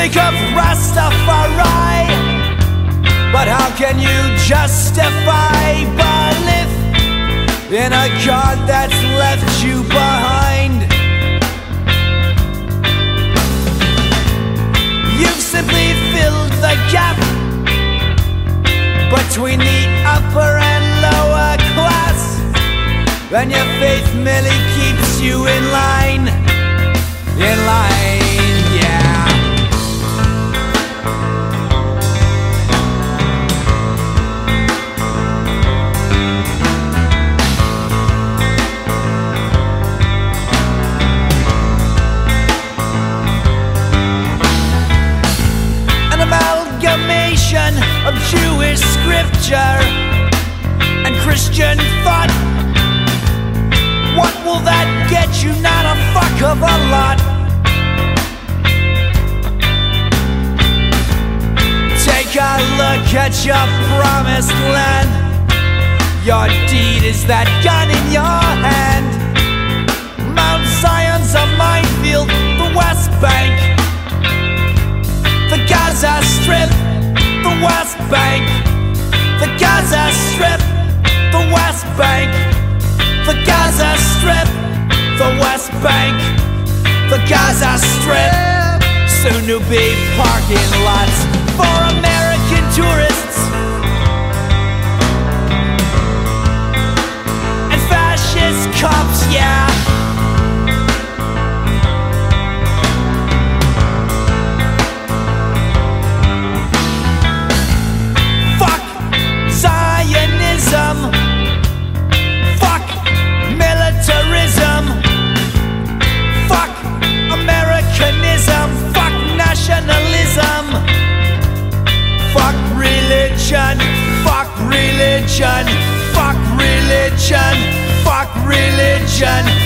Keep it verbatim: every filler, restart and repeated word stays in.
Think of Rastafari, but how can you justify belief in a God that's left you behind? You've simply filled the gap between the upper and lower class, and your faith merely keeps you in line, in line, yeah. Of Jewish scripture and Christian thought. What will that get you? Not a fuck of a lot. Take a look at your promised land. Your deed is that gun in your hand. Mount Zion's a minefield, the West Bank, the Gaza Strip, the West Bank, the Gaza Strip, the West Bank, the Gaza Strip, the West Bank, the Gaza Strip. Soon to be parking lots for American tourists and fascist cops, yeah. Fuck militarism. Fuck Americanism. Fuck nationalism. Fuck religion. Fuck religion. Fuck religion. Fuck religion.